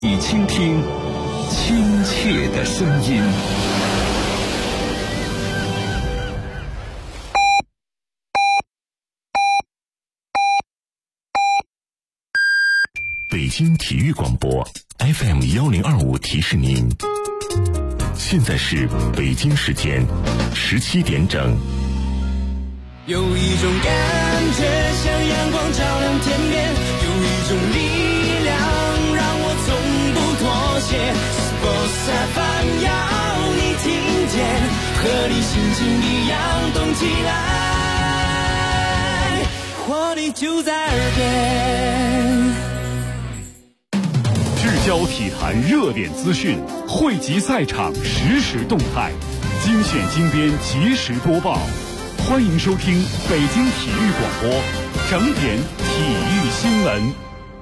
你倾听亲切的声音。北京体育广播 FM1025 提示您，现在是北京时间17点整。 有一种感觉像阳光照亮天边，有一种力量让我从不妥协。Sports FM 要你听见，和你心情一样动起来，活力就在耳边。 聚焦体坛热点资讯，汇集赛场实时动态，精选精编及时播报。欢迎收听北京体育广播整点体育新闻。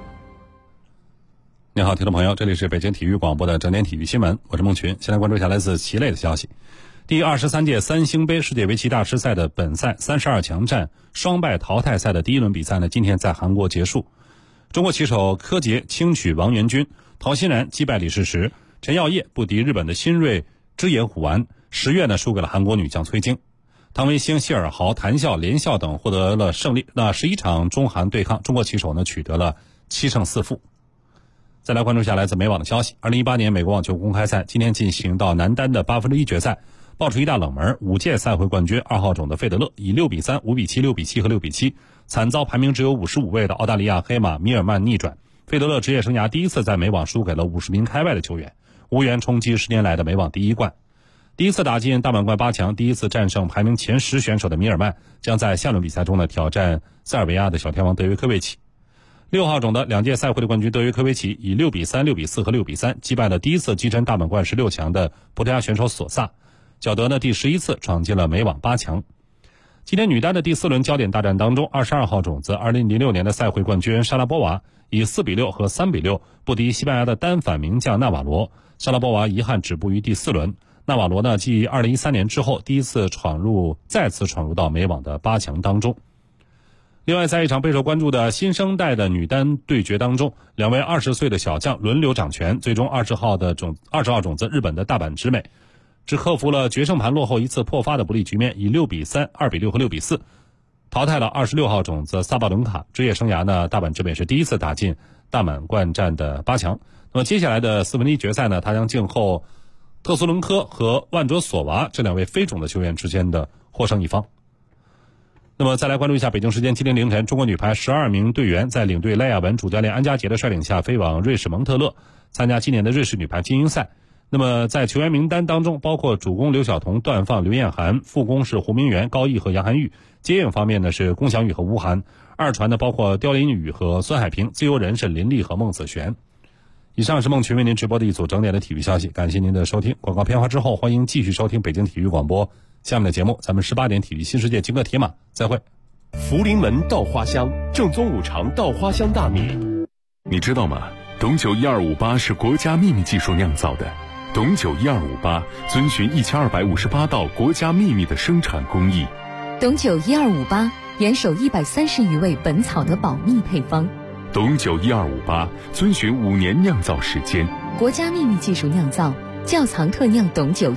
你好，听众朋友，这里是北京体育广播的整点体育新闻，我是孟群。先来关注一下来自棋类的消息。第23届三星杯世界围棋大师赛的本赛32强战双败淘汰赛的第一轮比赛呢，今天在韩国结束。中国棋手柯洁轻取王元军，陶欣然击败李世石，陈耀烨不敌日本的新锐枝野虎丸，10月呢输给了韩国女将崔晶。唐维兴、谢尔豪、谭笑、连笑等获得了胜利。那11场中韩对抗，中国棋手呢取得了7胜4负。再来关注一下来自美网的消息。2018年美国网球公开赛今天进行到男单的1/8决赛，爆出一大冷门，5届赛会冠军2号种的费德勒以6-3、5-7、6-7和6-7惨遭排名只有55位的澳大利亚黑马米尔曼逆转。费德勒职业生涯第一次在美网输给了50名开外的球员，无缘冲击10年来的美网第一冠。第一次打进大满贯8强，第一次战胜排名前10选手的米尔曼将在下轮比赛中呢挑战塞尔维亚的小天王德约科维奇。6号种的2届赛会的冠军德约科维奇以6-3、6-4和6-3击败了第一次跻身大满贯16强的葡萄牙选手索萨，小德呢第11次闯进了美网8强。今天女单的第4轮焦点大战当中，22号种子2006年的赛会冠军莎拉波娃以4-6和3-6不敌西班牙的单反名将纳瓦罗，莎拉波娃遗憾止步于第4轮。纳瓦罗呢继2013年之后再次闯入到美网的8强当中。另外，在一场备受关注的新生代的女单对决当中，两位20岁的小将轮流掌权，最终20号种子日本的大阪直美只克服了决胜盘落后一次破发的不利局面，以6-3、2-6和6-4淘汰了26号种子萨巴伦卡。职业生涯呢，大阪直美是第一次打进大满贯战的8强。那么接下来的1/4决赛呢，他将静候特苏伦科和万卓索娃这两位非种的球员之间的获胜一方。那么再来关注一下北京时间今天凌晨，中国女排12名队员在领队赖亚文、主教练安家杰的率领下飞往瑞士蒙特勒参加今年的瑞士女排精英赛。那么在球员名单当中，包括主攻刘晓彤、段放、刘艳涵，副攻是胡明元、高毅和杨涵玉，接应方面呢是龚翔宇和吴涵，二传呢包括刁琳宇和孙海平，自由人是林丽和孟子璇。以上是孟群为您直播的一组整点的体育消息，感谢您的收听。广告片花之后，欢迎继续收听北京体育广播下面的节目，咱们18点体育新世界金戈铁马再会。 福临门稻花香，正宗五常稻花香大米。 你知道吗？董酒1258是国家秘密技术酿造的。董酒1258遵循1258道国家秘密的生产工艺。 董酒1258严守130余味本草的保密配方。 董酒1258遵循5年酿造时间， 国家秘密技术酿造，窖藏特酿董酒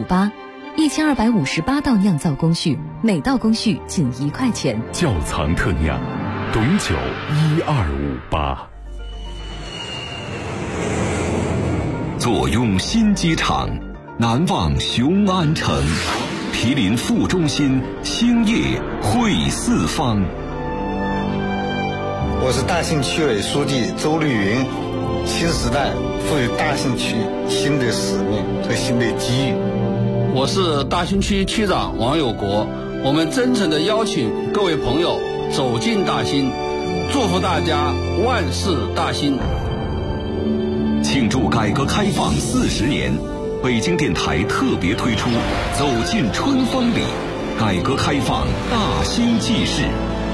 1258，1258道酿造工序，每道工序仅1块钱。 窖藏特酿董酒1258。坐拥新机场，南望雄安城，毗邻副中心，兴业汇四方。 我是大兴区委书记周绿云。新时代赋予大兴区新的使命和新的机遇。 我是大兴区区长王有国，我们真诚地邀请各位朋友走进大兴，祝福大家万事大兴。 庆祝改革开放40年，北京电台特别推出走进春风里，改革开放大兴纪事。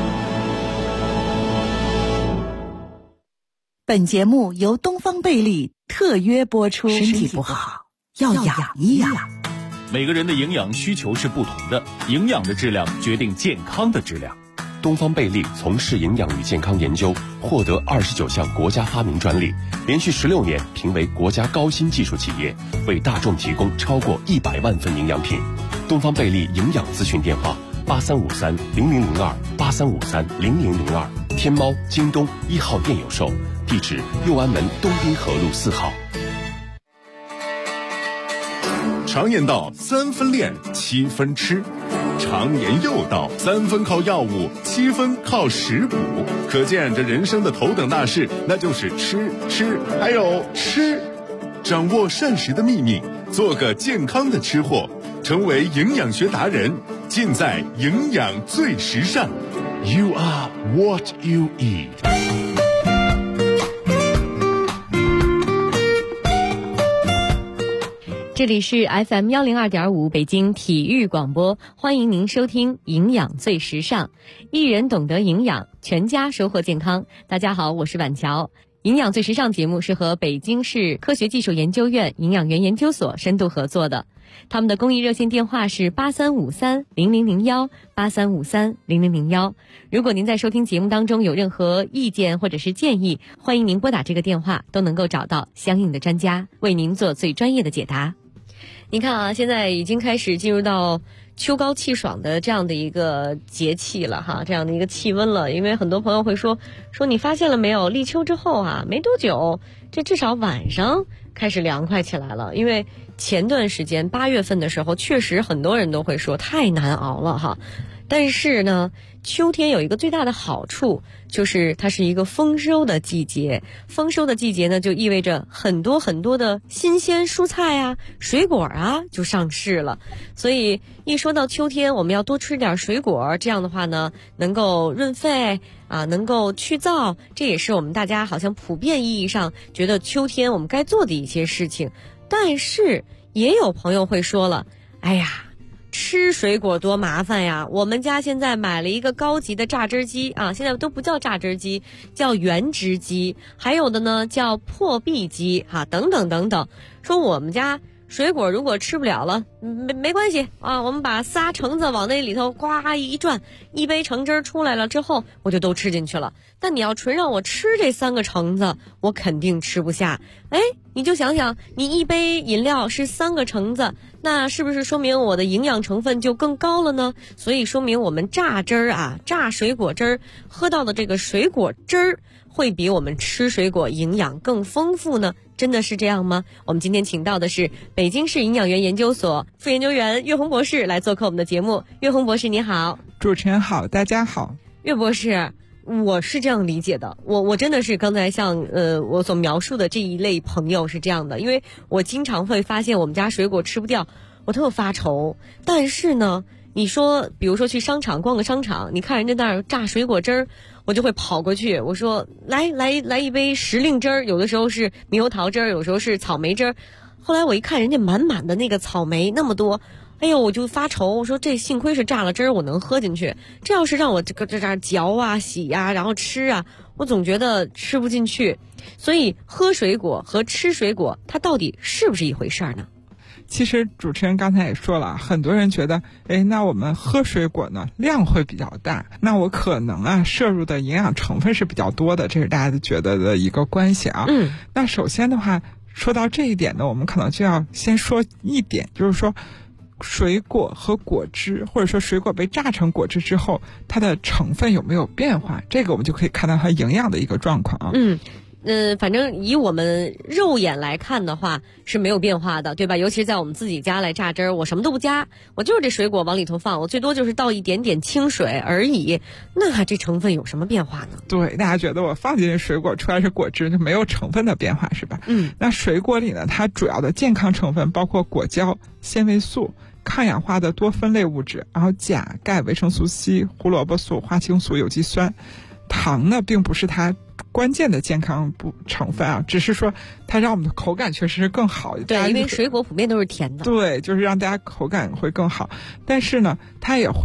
本节目由东方贝利特约播出。身体不好要养一养。 每个人的营养需求是不同的，营养的质量决定健康的质量。 东方贝利从事营养与健康研究，获得29项国家发明专利，连续16年评为国家高新技术企业，为大众提供超过100万份营养品。东方贝利营养咨询电话83530002，83530002，天猫、京东1号店有售，地址右安门东滨河路4号。 常言道3分练7分吃，常言又道3分靠药物7分靠食补，可见这人生的头等大事那就是吃还有吃。掌握膳食的秘密，做个健康的吃货，成为营养学达人，尽在营养最时尚。 You are what you eat。 这里是 FM 102.5北京体育广播，欢迎您收听营养最时尚，一人懂得营养，全家收获健康。大家好，我是婉乔。营养最时尚节目是和北京市科学技术研究院营养园研究所深度合作的，他们的公益热线电话是83530001，83530001。如果您在收听节目当中有任何意见或者是建议，欢迎您拨打这个电话，都能够找到相应的专家为您做最专业的解答。你看啊，现在已经开始进入到秋高气爽的这样的一个节气了哈，这样的一个气温了。因为很多朋友会说你发现了没有，立秋之后啊，没多久，这至少晚上开始凉快起来了。因为前段时间8月份的时候，确实很多人都会说太难熬了哈。但是呢，秋天有一个最大的好处，就是它是一个丰收的季节。丰收的季节呢，就意味着很多很多的新鲜蔬菜啊、水果啊就上市了。所以一说到秋天，我们要多吃点水果，这样的话呢，能够润肺啊，能够去燥，这也是我们大家好像普遍意义上觉得秋天我们该做的一些事情。但是也有朋友会说了，哎呀，吃水果多麻烦呀！我们家现在买了一个高级的榨汁机啊，现在都不叫榨汁机，叫原汁机，还有的呢叫破壁机啊，等等等等。说我们家水果如果吃不了了，没关系啊，我们把仨橙子往那里头呱一转，一杯橙汁出来了之后，我就都吃进去了。但你要纯让我吃这3个橙子，我肯定吃不下。哎，你就想想，你一杯饮料是3个橙子，那是不是说明我的营养成分就更高了呢？所以说明我们榨汁儿啊，榨水果汁儿喝到的这个水果汁儿，会比我们吃水果营养更丰富呢？真的是这样吗？我们今天请到的是北京市营养园研究所副研究员岳红博士来做客我们的节目。岳红博士你好。 主持人好，大家好。 岳博士，我是这样理解的，我真的是刚才像我所描述的这一类朋友是这样的，因为我经常会发现我们家水果吃不掉，我特发愁。但是呢，你说比如说去商场逛个商场，你看人家那儿榨水果汁儿，我就会跑过去，我说来一杯时令汁儿，有的时候是猕猴桃汁儿，有时候是草莓汁儿。后来我一看人家满满的那个草莓那么多，哎呦，我就发愁，我说这幸亏是榨了汁儿，我能喝进去。这要是让我这嚼啊、洗啊，然后吃啊，我总觉得吃不进去。所以喝水果和吃水果，它到底是不是一回事呢？ 其实主持人刚才也说了，很多人觉得，那我们喝水果呢量会比较大，那我可能啊摄入的营养成分是比较多的，这是大家觉得的一个关系啊。那首先的话，说到这一点呢，我们可能就要先说一点，就是说水果和果汁，或者说水果被榨成果汁之后，它的成分有没有变化，这个我们就可以看到它营养的一个状况啊。 反正以我们肉眼来看的话是没有变化的，对吧？尤其是在我们自己家来榨汁儿，我什么都不加，我就是这水果往里头放，我最多就是倒一点点清水而已，那这成分有什么变化呢？ 对，大家觉得我放进去水果出来是果汁，就没有成分的变化是吧？那水果里呢，它主要的健康成分包括果胶、纤维素、抗氧化的多酚类物质，然后钾、钙、维生素 C、胡萝卜素、花青素、有机酸。糖呢并不是它关键的健康成分啊，只是说它让我们的口感确实是更好。 对，因为水果普遍都是甜的。 对，就是让大家口感会更好。但是呢，它也会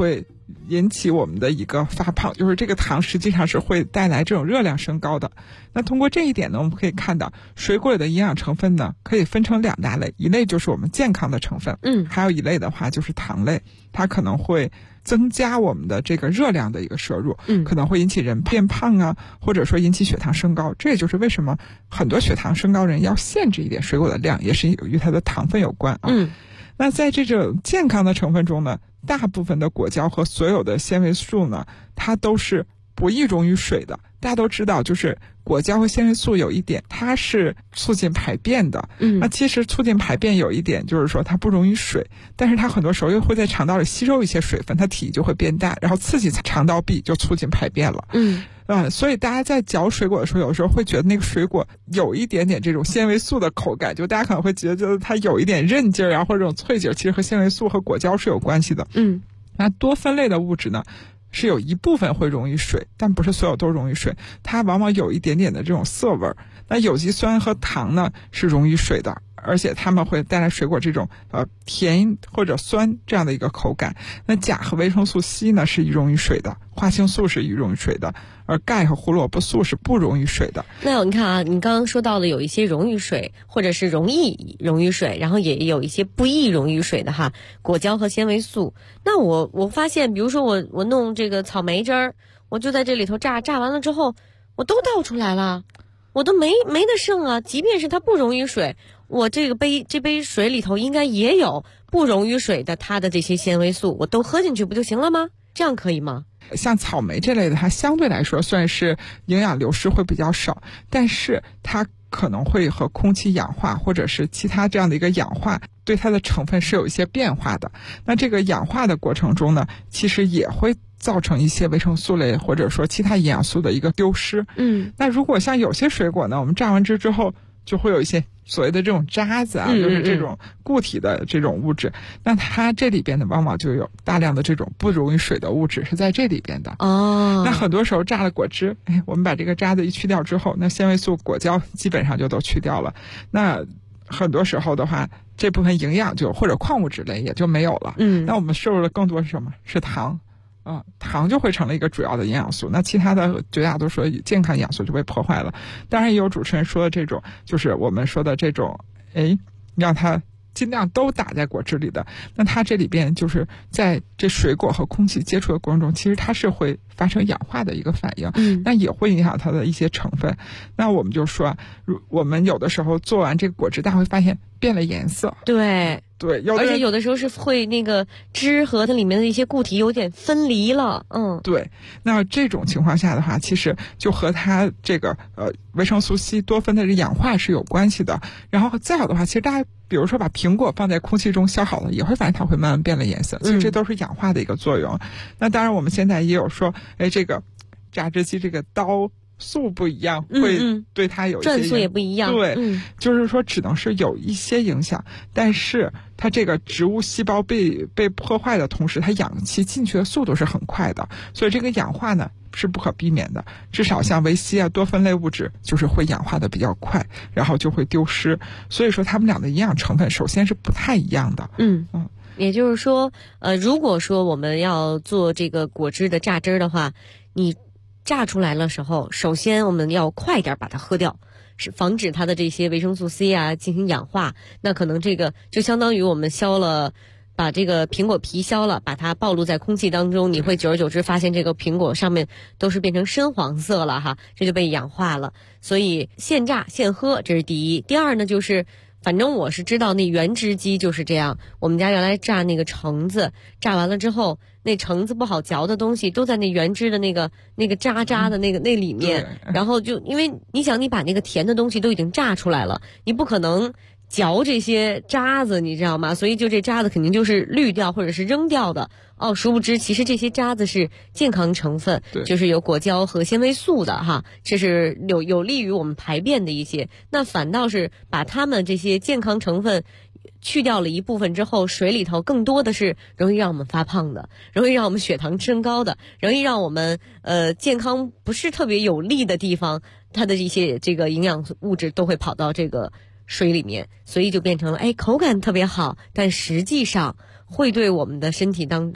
引起我们的一个发胖，就是这个糖实际上是会带来这种热量升高的。那通过这一点呢，我们可以看到水果里的营养成分呢可以分成2大类，一类就是我们健康的成分，还有一类的话就是糖类，它可能会增加我们的这个热量的一个摄入，可能会引起人变胖啊，或者说引起血糖升高。这也就是为什么很多血糖升高人要限制一点水果的量，也是与它的糖分有关啊。那在这种健康的成分中呢，大部分的果胶和所有的纤维素呢，它都是不易溶于水的。大家都知道，就是果胶和纤维素有一点，它是促进排便的。那其实促进排便有一点就是说它不溶于水，但是它很多时候又会在肠道里吸收一些水分，它体积就会变大，然后刺激肠道壁，就促进排便了。所以大家在嚼水果的时候，有时候会觉得那个水果有一点点这种纤维素的口感，就大家可能会觉得它有一点韧劲儿啊，或者这种脆劲儿，其实和纤维素和果胶是有关系的。那多酚类的物质呢，是有一部分会溶于水，但不是所有都溶于水，它往往有一点点的这种涩味儿。那有机酸和糖呢是溶于水的，而且它们会带来水果这种甜或者酸这样的一个口感。那钾和维生素 C 呢是易溶于水的，花青素是易溶于水的，而钙和胡萝卜素是不溶于水的。 那你看啊，你刚刚说到了有一些溶于水，或者是容易溶于水，然后也有一些不易溶于水的哈，果胶和纤维素。那我发现，比如说我弄这个草莓汁儿，我就在这里头榨完了之后，我都倒出来了，我都没得剩啊。即便是它不溶于水，我这杯水里头应该也有不溶于水的它的这些纤维素，我都喝进去不就行了吗？这样可以吗？ 像草莓这类的，它相对来说算是营养流失会比较少，但是它可能会和空气氧化或者是其他这样的一个氧化，对它的成分是有一些变化的。那这个氧化的过程中呢，其实也会造成一些维生素类或者说其他营养素的一个丢失。那如果像有些水果呢，我们榨完汁之后就会有一些所谓的这种渣子啊，就是这种固体的这种物质，那它这里边呢往往就有大量的这种不溶于水的物质是在这里边的。那很多时候榨了果汁，我们把这个渣子一去掉之后，那纤维素、果胶基本上就都去掉了。那很多时候的话，这部分营养或者矿物质类也就没有了。那我们摄入的更多是什么？是糖。糖就会成了一个主要的营养素，那其他的绝大多数健康营养素就被破坏了。当然也有主持人说的这种，就是我们说的这种，让它尽量都打在果汁里的，那它这里边就是在这水果和空气接触的过程中，其实它是会发生氧化的一个反应，那也会影响它的一些成分。那我们就说，我们有的时候做完这个果汁，大家会发现变了颜色。 对，而且有的时候是会那个汁和它里面的一些固体有点分离了。 对，那这种情况下的话，其实就和它这个维生素 C 多酚的这氧化是有关系的。然后再有的话，其实大家比如说把苹果放在空气中消好了，也会发现它会慢慢变了颜色，其实这都是氧化的一个作用。那当然我们现在也有说，这个榨汁机这个刀速不一样，会对它有一些转速也不一样。 对，就是说只能是有一些影响，但是它这个植物细胞被破坏的同时，它氧气进去的速度是很快的，所以这个氧化呢是不可避免的。至少像维 C 啊、多酚类物质就是会氧化的比较快，然后就会丢失。所以说它们俩的营养成分首先是不太一样的。 也就是说，如果说我们要做这个果汁的榨汁的话，你榨出来的时候，首先我们要快点把它喝掉，是防止它的这些维生素 C 啊进行氧化。那可能这个就相当于我们把这个苹果皮削了，把它暴露在空气当中，你会久而久之发现这个苹果上面都是变成深黄色了哈，这就被氧化了。所以现榨现喝，这是第一。第二呢，就是反正我是知道那原汁机就是这样，我们家原来榨那个橙子，榨完了之后，那橙子不好嚼的东西都在那原汁的那个渣的那里面，然后就因为你想你把那个甜的东西都已经榨出来了，你不可能嚼这些渣子，你知道吗？所以就这渣子肯定就是滤掉或者是扔掉的。殊不知其实这些渣子是健康成分，就是有果胶和纤维素的哈，这是有利于我们排便的一些。那反倒是把它们这些健康成分去掉了一部分之后，水里头更多的是容易让我们发胖的，容易让我们血糖升高的，容易让我们健康不是特别有利的地方，它的一些这个营养物质都会跑到这个水里面，所以就变成了口感特别好，但实际上会对我们的身体当中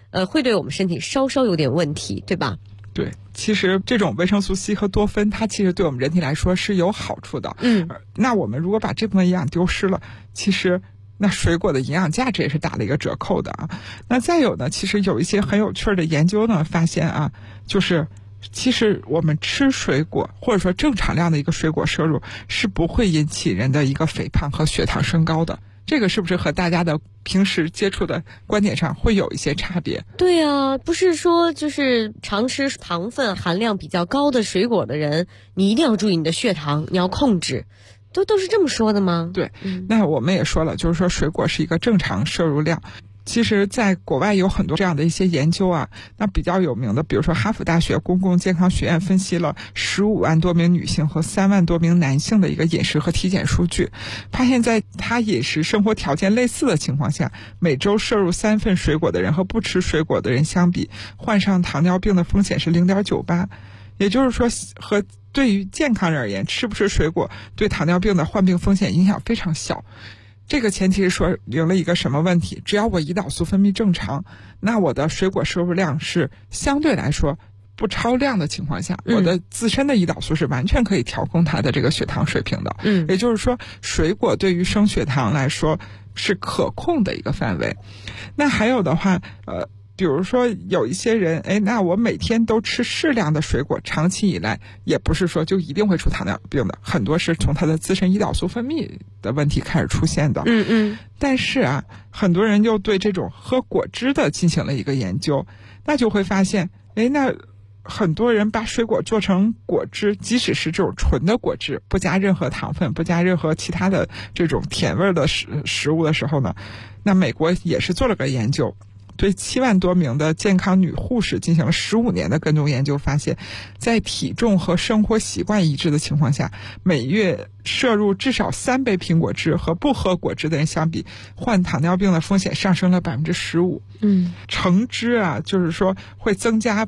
会对我们身体稍稍有点问题，对吧？ 对，其实这种维生素 C 和多酚，它其实对我们人体来说是有好处的。那我们如果把这部分营养丢失了，其实那水果的营养价值也是打了一个折扣的啊。那再有呢，其实有一些很有趣的研究呢，发现啊，就是其实我们吃水果或者说正常量的一个水果摄入是不会引起人的一个肥胖和血糖升高的。这个是不是和大家的平时接触的观点上会有一些差别？ 对啊，不是说就是常吃糖分含量比较高的水果的人，你一定要注意你的血糖，你要控制，都是这么说的吗？ 对，那我们也说了，就是说水果是一个正常摄入量。其实在国外有很多这样的一些研究啊，那比较有名的，比如说哈佛大学公共健康学院分析了15万多名女性和3万多名男性的一个饮食和体检数据，发现在他饮食生活条件类似的情况下，每周摄入3份水果的人和不吃水果的人相比，患上糖尿病的风险是 0.98， 也就是说和对于健康人而言，吃不吃水果对糖尿病的患病风险影响非常小。这个前提是说明了一个什么问题？只要我胰岛素分泌正常，那我的水果摄入量是相对来说不超量的情况下，我的自身的胰岛素是完全可以调控它的这个血糖水平的。也就是说，水果对于升血糖来说是可控的一个范围。那还有的话，比如说有一些人，那我每天都吃适量的水果，长期以来也不是说就一定会出糖尿病的，很多是从他的自身胰岛素分泌的问题开始出现的。但是啊，很多人又对这种喝果汁的进行了一个研究，那就会发现，那很多人把水果做成果汁，即使是这种纯的果汁，不加任何糖分，不加任何其他的这种甜味的食物的时候呢，那美国也是做了个研究，对7万多名的健康女护士进行了15年的跟踪研究，发现在体重和生活习惯一致的情况下，每月摄入至少3杯苹果汁和不喝果汁的人相比，患糖尿病的风险上升了 15%。橙汁啊，就是说会增加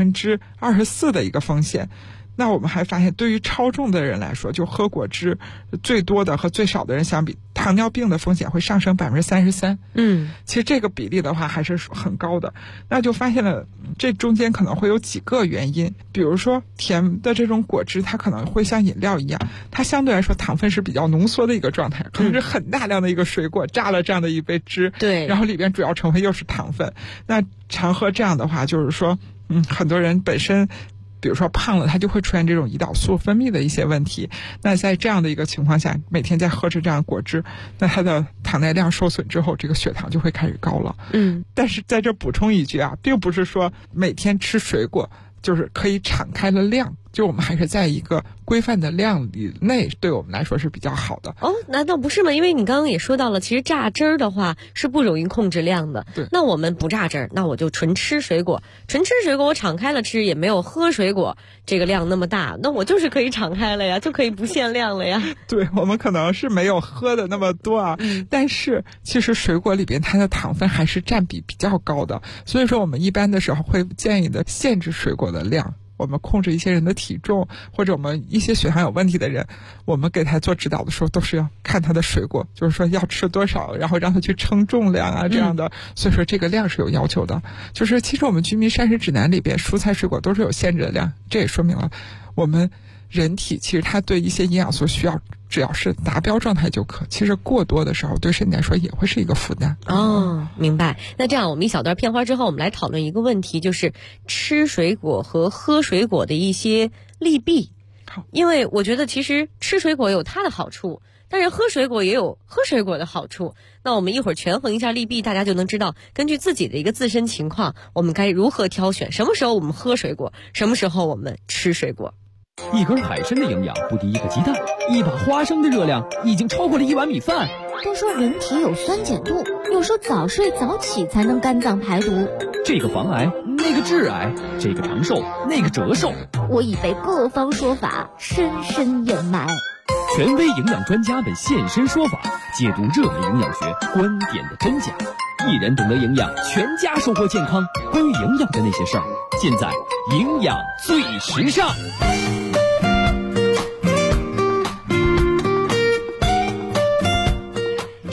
24% 的一个风险。那我们还发现，对于超重的人来说，就喝果汁最多的和最少的人相比，糖尿病的风险会上升 33%。其实这个比例的话还是很高的。那就发现了这中间可能会有几个原因，比如说甜的这种果汁，它可能会像饮料一样，它相对来说糖分是比较浓缩的一个状态，可能是很大量的一个水果榨了这样的一杯汁， 对， 然后里边主要成分又是糖分。那常喝这样的话，就是说，很多人本身比如说胖了，它就会出现这种胰岛素分泌的一些问题。那在这样的一个情况下，每天在喝着这样的果汁，那它的糖耐量受损之后，这个血糖就会开始高了。但是在这补充一句啊，并不是说每天吃水果就是可以敞开了量，就我们还是在一个规范的量以内，对我们来说是比较好的。 难道不是吗？因为你刚刚也说到了，其实榨汁儿的话是不容易控制量的。 对， 那我们不榨汁儿，那我就纯吃水果，我敞开了吃，也没有喝水果这个量那么大，那我就是可以敞开了呀，就可以不限量了呀。 对，我们可能是没有喝的那么多啊，但是其实水果里边它的糖分还是占比比较高的，所以说我们一般的时候会建议的限制水果的量。我们控制一些人的体重，或者我们一些血糖有问题的人，我们给他做指导的时候都是要看他的水果，就是说要吃多少，然后让他去称重量啊这样的。所以说这个量是有要求的。就是其实我们居民膳食指南里边蔬菜水果都是有限制的量，这也说明了我们人体其实它对一些营养素需要只要是达标状态就可，其实过多的时候对身体来说也会是一个负担。 明白。那这样我们一小段片花之后，我们来讨论一个问题，就是吃水果和喝水果的一些利弊。因为我觉得其实吃水果有它的好处，但是喝水果也有喝水果的好处。那我们一会儿权衡一下利弊，大家就能知道根据自己的一个自身情况，我们该如何挑选，什么时候我们喝水果，什么时候我们吃水果。 一根海参的营养不敌一个鸡蛋，一把花生的热量已经超过了1碗米饭。 都说人体有酸碱度，有时候早睡早起才能肝脏排毒。 这个防癌，那个致癌，这个长寿，那个折寿。 我已被各方说法深深掩埋。 权威营养专家们现身说法，解读热门营养学观点的真假。一人懂得营养，全家收获健康。关于营养的那些事儿，尽在营养最时尚。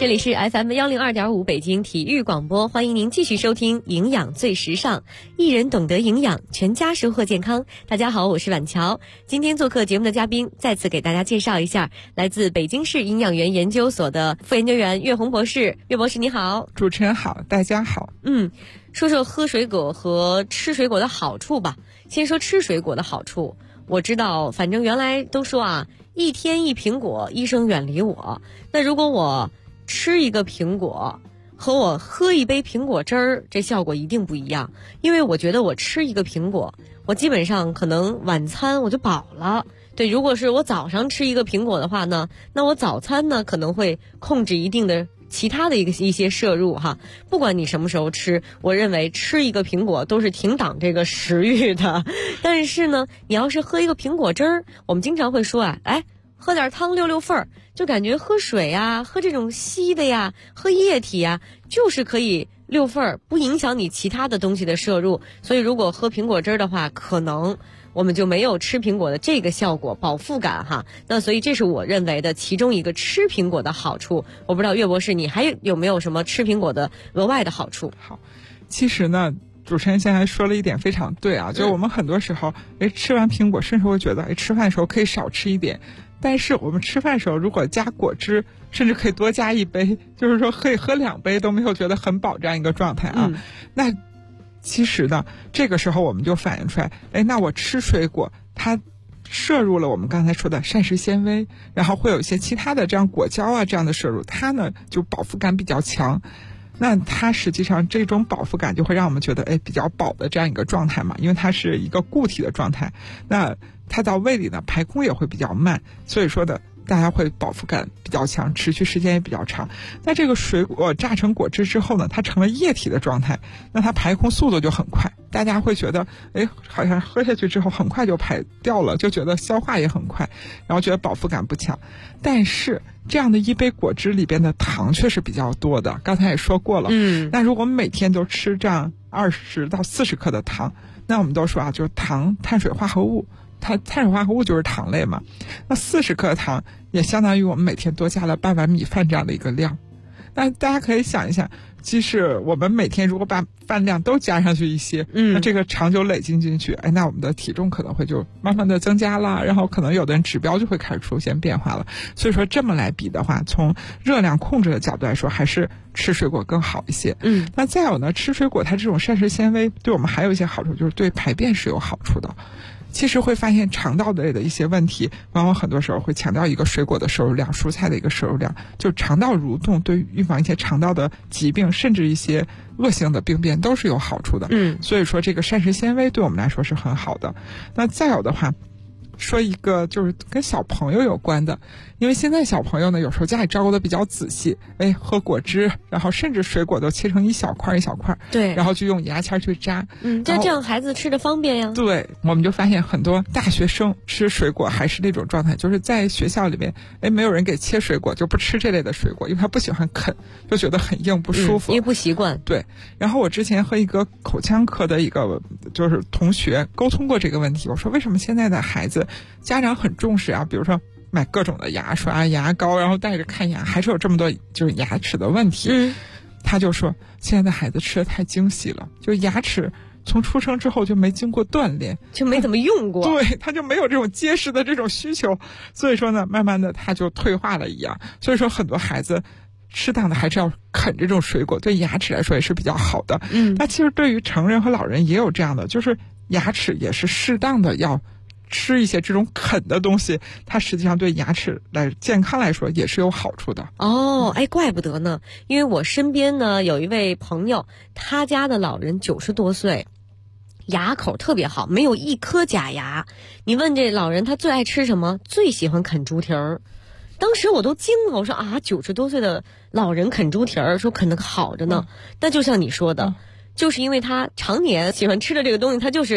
这里是 FM102.5 北京体育广播，欢迎您继续收听营养最时尚，一人懂得营养，全家收获健康。大家好，我是婉乔。今天做客节目的嘉宾，再次给大家介绍一下，来自北京市营养园研究所的副研究员岳红博士。岳博士你好。 主持人好，大家好。 说说喝水果和吃水果的好处吧。先说吃水果的好处，我知道反正原来都说啊，一天一苹果，医生远离我。那如果我吃一个苹果和我喝一杯苹果汁儿，这效果一定不一样。因为我觉得我吃一个苹果，我基本上可能晚餐我就饱了。对，如果是我早上吃一个苹果的话呢，那我早餐呢可能会控制一定的其他的一些摄入哈。不管你什么时候吃，我认为吃一个苹果都是挺挡这个食欲的。但是呢，你要是喝一个苹果汁儿，我们经常会说喝点汤溜溜份儿，就感觉喝水啊，喝这种稀的呀，喝液体呀，就是可以溜份儿，不影响你其他的东西的摄入。所以如果喝苹果汁儿的话，可能我们就没有吃苹果的这个效果，饱腹感哈。那所以这是我认为的其中一个吃苹果的好处。我不知道岳博士你还有没有什么吃苹果的额外的好处？ 好，其实呢，主持人现在说了一点非常对啊，就是我们很多时候吃完苹果甚至会觉得吃饭的时候可以少吃一点，但是我们吃饭的时候如果加果汁，甚至可以多加一杯，就是说可以喝2杯都没有觉得很饱这样一个状态啊。那其实呢，这个时候我们就反映出来，那我吃水果它摄入了我们刚才说的膳食纤维，然后会有一些其他的这样果胶啊这样的摄入，它呢就饱腹感比较强。那它实际上这种饱腹感就会让我们觉得比较饱的这样一个状态嘛，因为它是一个固体的状态，那它到胃里呢排空也会比较慢，所以说的大家会饱腹感比较强，持续时间也比较长。那这个水果榨成果汁之后呢，它成了液体的状态，那它排空速度就很快，大家会觉得好像喝下去之后很快就排掉了，就觉得消化也很快，然后觉得饱腹感不强。但是这样的一杯果汁里边的糖却是比较多的，刚才也说过了。那如果我们每天都吃这样20到40克的糖，那我们都说啊，就是糖碳水化合物，碳水化合物就是糖类嘛，那40克糖也相当于我们每天多加了半碗米饭这样的一个量。那大家可以想一想，即使我们每天如果把饭量都加上去一些，那这个长久累积进去，那我们的体重可能会就慢慢的增加了，然后可能有的人指标就会开始出现变化了。所以说这么来比的话，从热量控制的角度来说，还是吃水果更好一些。那再有呢，吃水果它这种膳食纤维对我们还有一些好处，就是对排便是有好处的。其实会发现肠道类的一些问题，往往很多时候会强调一个水果的摄入量，蔬菜的一个摄入量，就肠道蠕动对于预防一些肠道的疾病，甚至一些恶性的病变都是有好处的。所以说这个膳食纤维对我们来说是很好的。那再有的话，说一个就是跟小朋友有关的，因为现在小朋友呢，有时候家里照顾的比较仔细，喝果汁，然后甚至水果都切成一小块一小块， 对， 然后就用牙签去扎， 这样孩子吃的方便呀。 对，我们就发现很多大学生吃水果还是那种状态，就是在学校里面，没有人给切水果，就不吃这类的水果，因为他不喜欢啃，就觉得很硬不舒服， 因为不习惯。 对，然后我之前和一个口腔科的一个就是同学沟通过这个问题，我说为什么现在的孩子家长很重视啊，比如说买各种的牙刷、牙膏，然后带着看牙，还是有这么多就是牙齿的问题。他就说现在的孩子吃的太精细了，就牙齿从出生之后就没经过锻炼， 就没怎么用过， 对，他就没有这种结实的这种需求，所以说呢，慢慢的他就退化了一样。所以说很多孩子适当的还是要啃这种水果，对牙齿来说也是比较好的。那其实对于成人和老人也有这样的，就是牙齿也是适当的要吃一些这种啃的东西，它实际上对牙齿健康来说也是有好处的。 怪不得呢，因为我身边呢有一位朋友，他家的老人90多岁，牙口特别好，没有一颗假牙。你问这老人他最爱吃什么？最喜欢啃猪蹄儿。当时我都惊了，我说90多岁的老人啃猪蹄儿，说啃得好着呢。但就像你说的，就是因为他常年喜欢吃的这个东西，他就是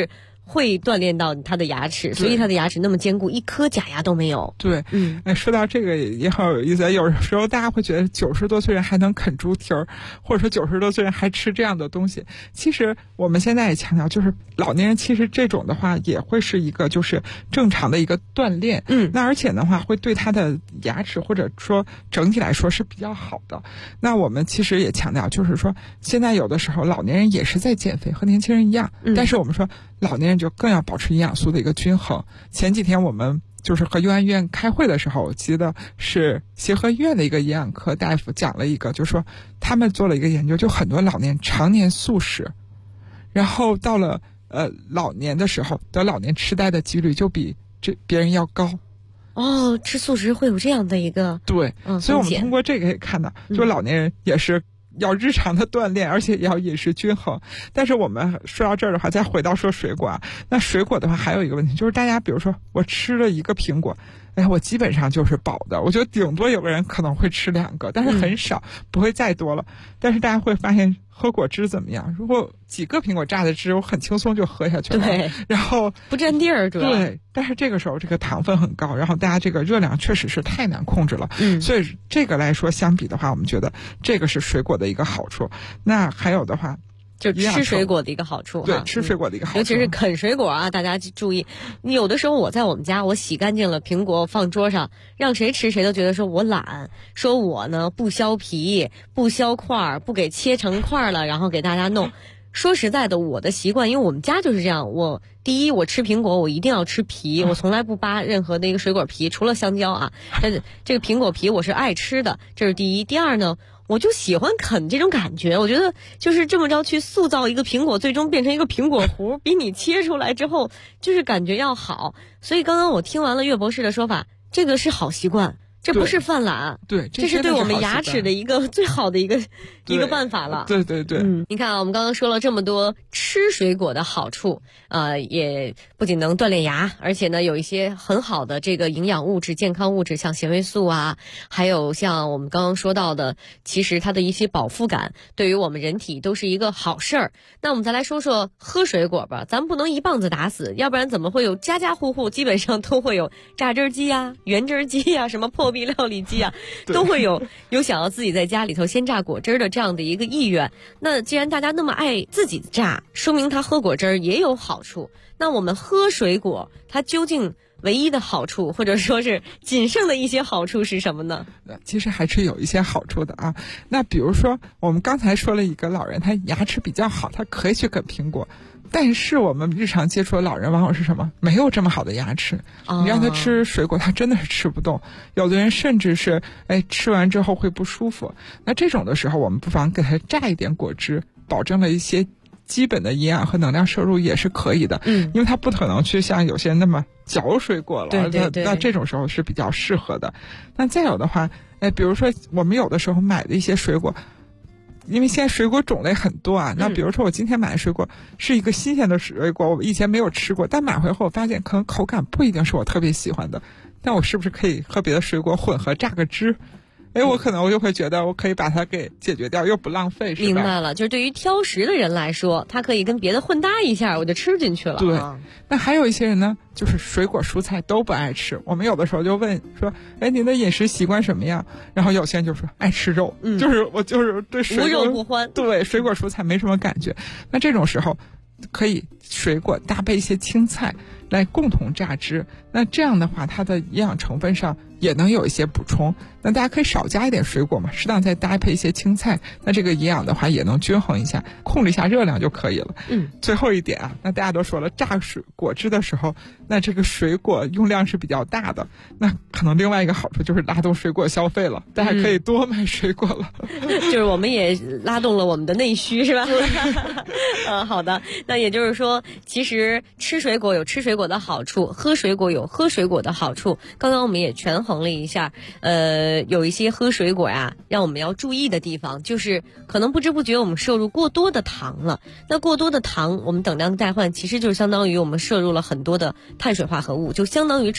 会锻炼到他的牙齿，所以他的牙齿那么坚固，一颗假牙都没有。 对，说到这个也好有意思，有时候大家会觉得90多岁人还能啃猪蹄儿，或者说90多岁人还吃这样的东西。其实我们现在也强调，就是老年人其实这种的话也会是一个就是正常的一个锻炼。那而且的话会对他的牙齿或者说整体来说是比较好的。那我们其实也强调，就是说现在有的时候老年人也是在减肥，和年轻人一样，但是我们说老年人就更要保持营养素的一个均衡。前几天我们就是和佑安医院开会的时候，我记得是协和医院的一个营养科大夫讲了一个，就是说他们做了一个研究，就很多老年常年素食，然后到了老年的时候得老年痴呆的几率就比别人要高。 哦，吃素食会有这样的一个对，所以我们通过这个可以看到，就老年人也是要日常的锻炼，而且也要饮食均衡。但是我们说到这儿的话，再回到说水果啊，那水果的话还有一个问题，就是大家比如说我吃了一个苹果，我基本上就是饱的，我觉得顶多有个人可能会吃2个，但是很少，不会再多了。但是大家会发现喝果汁怎么样？如果几个苹果榨的汁，我很轻松就喝下去了， 对， 然后不占地儿，主要对。但是这个时候这个糖分很高，然后大家这个热量确实是太难控制了，所以这个来说相比的话，我们觉得这个是水果的一个好处。那还有的话， 就吃水果的一个好处， 对，吃水果的一个好处， 尤其是啃水果啊，大家注意。有的时候我在我们家，我洗干净了苹果放桌上，让谁吃谁都觉得说我懒，说我呢不削皮、不削块、不给切成块了，然后给大家弄。说实在的，我的习惯，因为我们家就是这样，第一，我吃苹果我一定要吃皮，我从来不扒任何的一个水果皮，除了香蕉啊，但是这个苹果皮我是爱吃的，这是第一。第二呢，我就喜欢啃这种感觉，我觉得就是这么着去塑造一个苹果，最终变成一个苹果核，比你切出来之后就是感觉要好。所以刚刚我听完了岳博士的说法，这个是好习惯，这不是犯懒， 对， 这是对我们牙齿的一个最好的一个办法了。 对对对， 你看啊，我们刚刚说了这么多吃水果的好处，也不仅能锻炼牙，而且呢有一些很好的这个营养物质、健康物质，像纤维素啊，还有像我们刚刚说到的，其实它的一些饱腹感，对于我们人体都是一个好事儿。那我们再来说说喝水果吧，咱们不能一棒子打死，要不然怎么会有家家户户基本上都会有榨汁机啊、原汁机啊、什么破壁料理机啊，都会有想要自己在家里头鲜榨果汁的这样的一个意愿。那既然大家那么爱自己榨，说明他喝果汁也有好处。那我们喝水果，它究竟唯一的好处，或者说是仅剩的一些好处是什么呢？ 其实还是有一些好处的啊。那比如说我们刚才说了一个老人，他牙齿比较好，他可以去啃苹果。但是我们日常接触的老人往往是什么？没有这么好的牙齿，你让他吃水果，他真的是吃不动。有的人甚至是吃完之后会不舒服。那这种的时候，我们不妨给他榨一点果汁，保证了一些基本的营养和能量摄入也是可以的。因为他不可能去像有些人那么嚼水果了， 对， 那这种时候是比较适合的。那再有的话，比如说我们有的时候买的一些水果。因为现在水果种类很多啊，那比如说我今天买的水果是一个新鲜的水果，我以前没有吃过，但买回后我发现可能口感不一定是我特别喜欢的，但我是不是可以和别的水果混合榨个汁？我可能我就会觉得我可以把它给解决掉，又不浪费，是吧？ 明白了，就是对于挑食的人来说，他可以跟别的混搭一下，我就吃进去了。 对，那还有一些人呢，就是水果蔬菜都不爱吃。我们有的时候就问说，您的饮食习惯什么样？然后有些人就说爱吃肉，我就是对水果无肉不欢， 对水果蔬菜没什么感觉。那这种时候可以水果搭配一些青菜来共同榨汁，那这样的话它的营养成分上也能有一些补充。那大家可以少加一点水果嘛，适当再搭配一些青菜，那这个营养的话也能均衡一下，控制一下热量就可以了。最后一点啊，那大家都说了，榨果汁的时候，那这个水果用量是比较大的，那可能另外一个好处就是拉动水果消费了，大家可以多买水果了。 就是我们也拉动了我们的内需，是吧？好的，那也就是说，其实吃水果有吃水果的好处，喝水果有喝水果的好处。刚刚我们也权衡了一下，有一些喝水果呀，让我们要注意的地方，就是可能不知不觉我们摄入过多的糖了。那过多的糖，我们等量代换，其实就是相当于我们摄入了很多的碳水化合物，就相当于